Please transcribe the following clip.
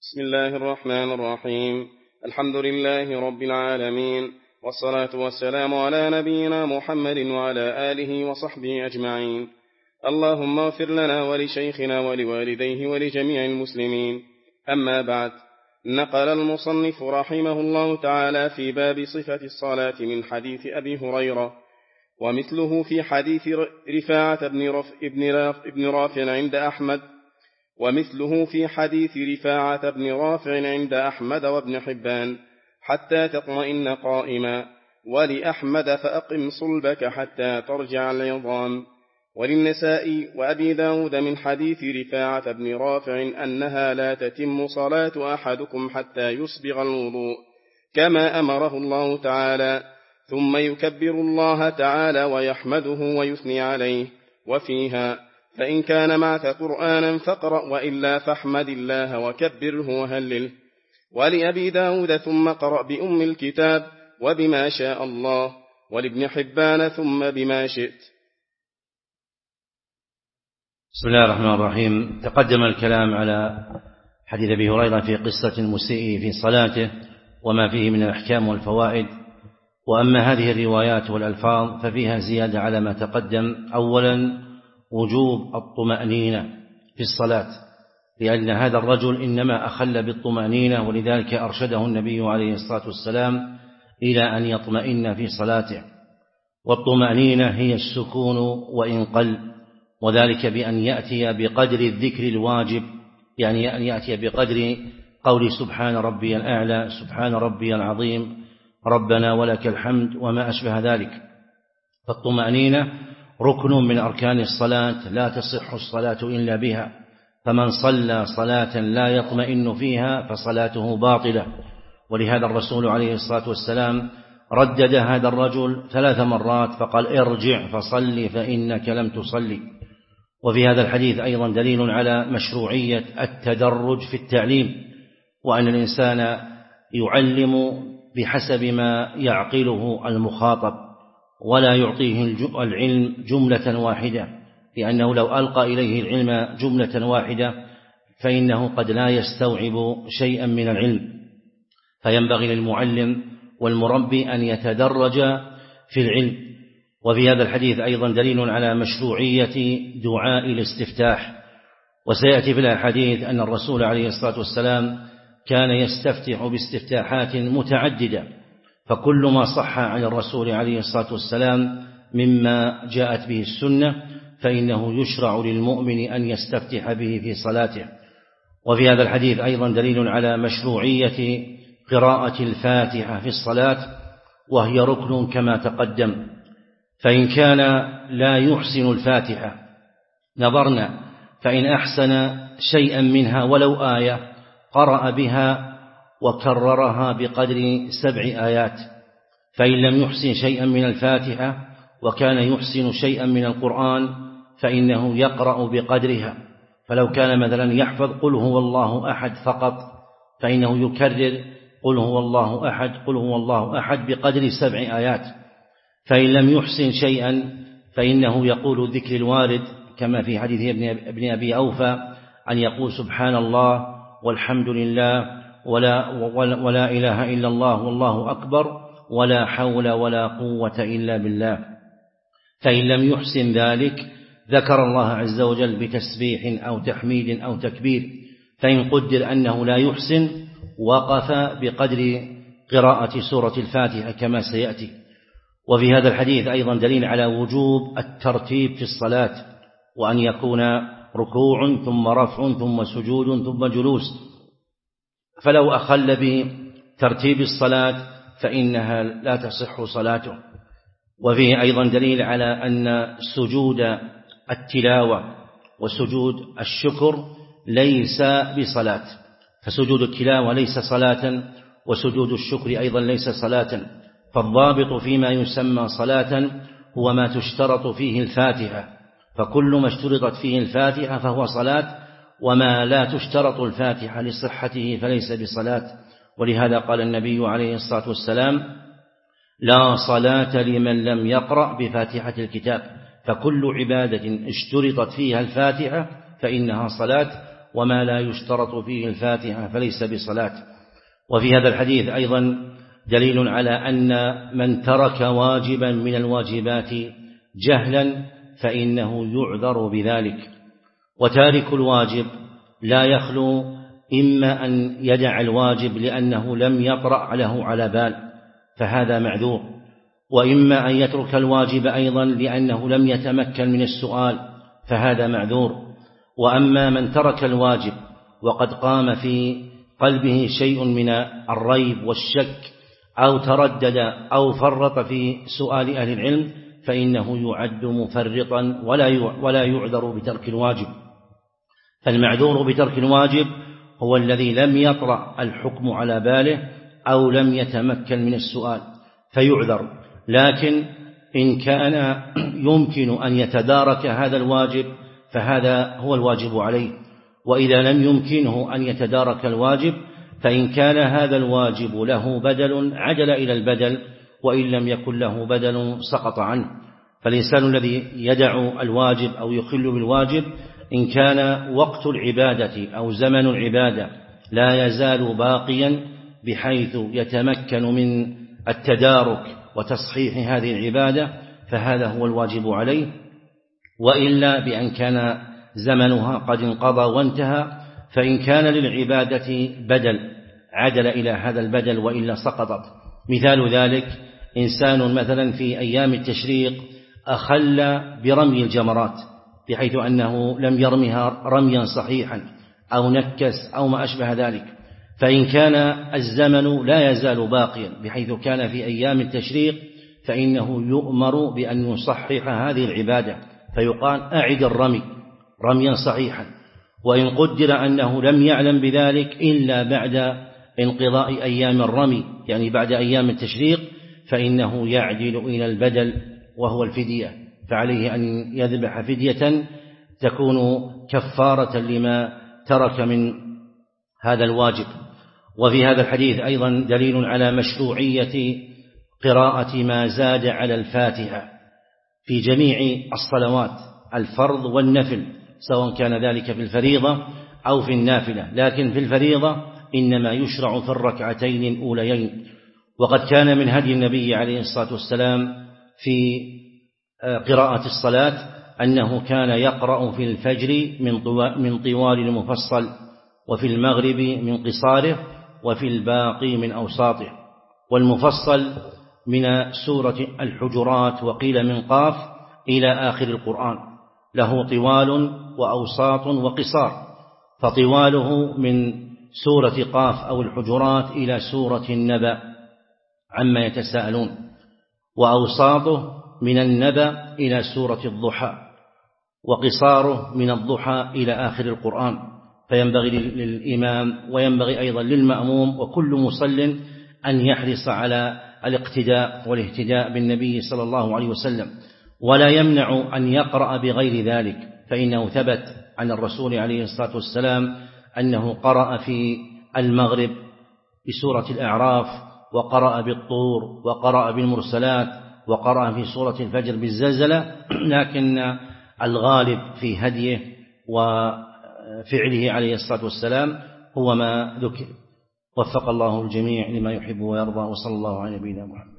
بسم الله الرحمن الرحيم. الحمد لله رب العالمين، والصلاة والسلام على نبينا محمد وعلى آله وصحبه أجمعين. اللهم اغفر لنا ولشيخنا ولوالديه ولجميع المسلمين. أما بعد، نقل المصنف رحمه الله تعالى في باب صفة الصلاة من حديث أبي هريرة، ومثله في حديث رفاعة بن رافع عند أحمد، ومثله في حديث رفاعة بن رافع عند أحمد وابن حبان حتى تطمئن قائما، ولأحمد فأقم صلبك حتى ترجع العظام، وللنسائي وأبي داود من حديث رفاعة بن رافع أنها لا تتم صلاة أحدكم حتى يسبغ الوضوء كما أمره الله تعالى، ثم يكبر الله تعالى ويحمده ويثني عليه. وفيها: فإن كان معك قرآنا فاقرأ، وإلا فاحمد الله وكبره وهلله. ولأبي داود: ثم قرأ بأم الكتاب وبما شاء الله. ولابن حبان: ثم بما شئت. بسم الله الرحمن الرحيم. تقدم الكلام على حديث أبي هريرة في قصة المسيء في صلاته وما فيه من الأحكام والفوائد. وأما هذه الروايات والألفاظ ففيها زيادة على ما تقدم. أولا، وجوب الطمأنينة في الصلاة، لأن هذا الرجل إنما أخل بالطمأنينة، ولذلك أرشده النبي عليه الصلاة والسلام إلى أن يطمئن في صلاته. والطمأنينة هي السكون وإن قل، وذلك بأن يأتي بقدر الذكر الواجب، يعني أن يأتي بقدر قول سبحان ربي الأعلى، سبحان ربي العظيم، ربنا ولك الحمد، وما أشبه ذلك. فالطمأنينة ركن من أركان الصلاة، لا تصح الصلاة إلا بها، فمن صلى صلاة لا يطمئن فيها فصلاته باطلة. ولهذا الرسول عليه الصلاة والسلام ردد هذا الرجل 3 مرات فقال: ارجع فصلي فإنك لم تصلي. وفي هذا الحديث أيضا دليل على مشروعية التدرج في التعليم، وأن الإنسان يعلم بحسب ما يعقله المخاطب، ولا يعطيه العلم جملة واحدة، لأنه لو ألقى إليه العلم جملة واحدة فإنه قد لا يستوعب شيئا من العلم. فينبغي للمعلم والمربي أن يتدرج في العلم. وفي هذا الحديث أيضا دليل على مشروعية دعاء الاستفتاح. وسيأتي في الحديث أن الرسول عليه الصلاة والسلام كان يستفتح باستفتاحات متعددة، فكل ما صح عن الرسول عليه الصلاة والسلام مما جاءت به السنة فإنه يشرع للمؤمن أن يستفتح به في صلاته. وفي هذا الحديث أيضا دليل على مشروعية قراءة الفاتحة في الصلاة، وهي ركن كما تقدم. فإن كان لا يحسن الفاتحة نظرنا، فإن أحسن شيئا منها ولو آية قرأ بها وكررها بقدر 7 آيات. فإن لم يحسن شيئا من الفاتحة وكان يحسن شيئا من القرآن فإنه يقرأ بقدرها. فلو كان مثلا يحفظ قل هو الله أحد فقط، فإنه يكرر قل هو الله أحد قل هو الله أحد بقدر 7 آيات. فإن لم يحسن شيئا فإنه يقول ذكر الوارد كما في حديث ابن أبي أوفى أن يقول سبحان الله والحمد لله ولا إله إلا الله والله أكبر ولا حول ولا قوة إلا بالله. فإن لم يحسن ذلك ذكر الله عز وجل بتسبيح أو تحميد أو تكبير. فإن قدر أنه لا يحسن وقف بقدر قراءة سورة الفاتحة كما سيأتي. وفي هذا الحديث أيضا دليل على وجوب الترتيب في الصلاة، وأن يكون ركوع ثم رفع ثم سجود ثم جلوس. فلو أخل بترتيب الصلاة فإنها لا تصح صلاته. وفيه أيضا دليل على أن سجود التلاوة وسجود الشكر ليس بصلاة، فسجود التلاوة ليس صلاة، وسجود الشكر أيضا ليس صلاة. فالضابط فيما يسمى صلاة هو ما تشترط فيه الفاتحة، فكل ما اشترطت فيه الفاتحة فهو صلاة، وما لا تشترط الفاتحة لصحته فليس بصلاة. ولهذا قال النبي عليه الصلاة والسلام: لا صلاة لمن لم يقرأ بفاتحة الكتاب. فكل عبادة اشترطت فيها الفاتحة فإنها صلاة، وما لا يشترط فيه الفاتحة فليس بصلاة. وفي هذا الحديث أيضا دليل على أن من ترك واجبا من الواجبات جهلا فإنه يعذر بذلك. وتارك الواجب لا يخلو إما أن يدع الواجب لأنه لم يطرأ له على بال فهذا معذور، وإما أن يترك الواجب أيضا لأنه لم يتمكن من السؤال فهذا معذور. وأما من ترك الواجب وقد قام في قلبه شيء من الريب والشك أو تردد أو فرط في سؤال أهل العلم فإنه يعد مفرطا ولا يعذر بترك الواجب. فالمعذور بترك الواجب هو الذي لم يطرأ الحكم على باله أو لم يتمكن من السؤال فيعذر. لكن إن كان يمكن أن يتدارك هذا الواجب فهذا هو الواجب عليه، وإذا لم يمكنه أن يتدارك الواجب فإن كان هذا الواجب له بدل عدل إلى البدل، وإن لم يكن له بدل سقط عنه. فالإنسان الذي يدع الواجب أو يخل بالواجب إن كان وقت العبادة أو زمن العبادة لا يزال باقيا بحيث يتمكن من التدارك وتصحيح هذه العبادة فهذا هو الواجب عليه، وإلا بأن كان زمنها قد انقضى وانتهى فإن كان للعبادة بدل عدل إلى هذا البدل وإلا سقطت. مثال ذلك إنسان مثلا في أيام التشريق أخل برمي الجمرات بحيث أنه لم يرمها رميا صحيحا أو نكس أو ما أشبه ذلك، فإن كان الزمن لا يزال باقيا بحيث كان في أيام التشريق فإنه يؤمر بأن يصحح هذه العبادة فيقال أعد الرمي رميا صحيحا. وإن قدر أنه لم يعلم بذلك إلا بعد انقضاء أيام الرمي يعني بعد أيام التشريق فإنه يعدل إلى البدل وهو الفدية، فعليه أن يذبح فدية تكون كفارة لما ترك من هذا الواجب. وفي هذا الحديث أيضا دليل على مشروعية قراءة ما زاد على الفاتحة في جميع الصلوات الفرض والنفل سواء كان ذلك في الفريضة أو في النافلة، لكن في الفريضة إنما يشرع في الركعتين الأوليين. وقد كان من هدي النبي عليه الصلاة والسلام في قراءة الصلاة أنه كان يقرأ في الفجر من طوال المفصل، وفي المغرب من قصاره، وفي الباقي من أوساطه. والمفصل من سورة الحجرات وقيل من قاف إلى آخر القرآن، له طوال وأوساط وقصار، فطواله من سورة قاف أو الحجرات إلى سورة النبأ عما يتساءلون، وأوساطه من النبأ إلى سورة الضحى، وقصاره من الضحى إلى آخر القرآن. فينبغي للإمام وينبغي أيضا للمأموم وكل مصل أن يحرص على الاقتداء والاهتداء بالنبي صلى الله عليه وسلم، ولا يمنع أن يقرأ بغير ذلك، فإنه ثبت عن الرسول عليه الصلاة والسلام أنه قرأ في المغرب بسورة الأعراف، وقرأ بالطور، وقرأ بالمرسلات، وقرأ في سورة الفجر بالزلزلة، لكن الغالب في هديه وفعله عليه الصلاة والسلام هو ما ذكر. وفق الله الجميع لما يحب ويرضى، وصلى الله على نبينا محمد.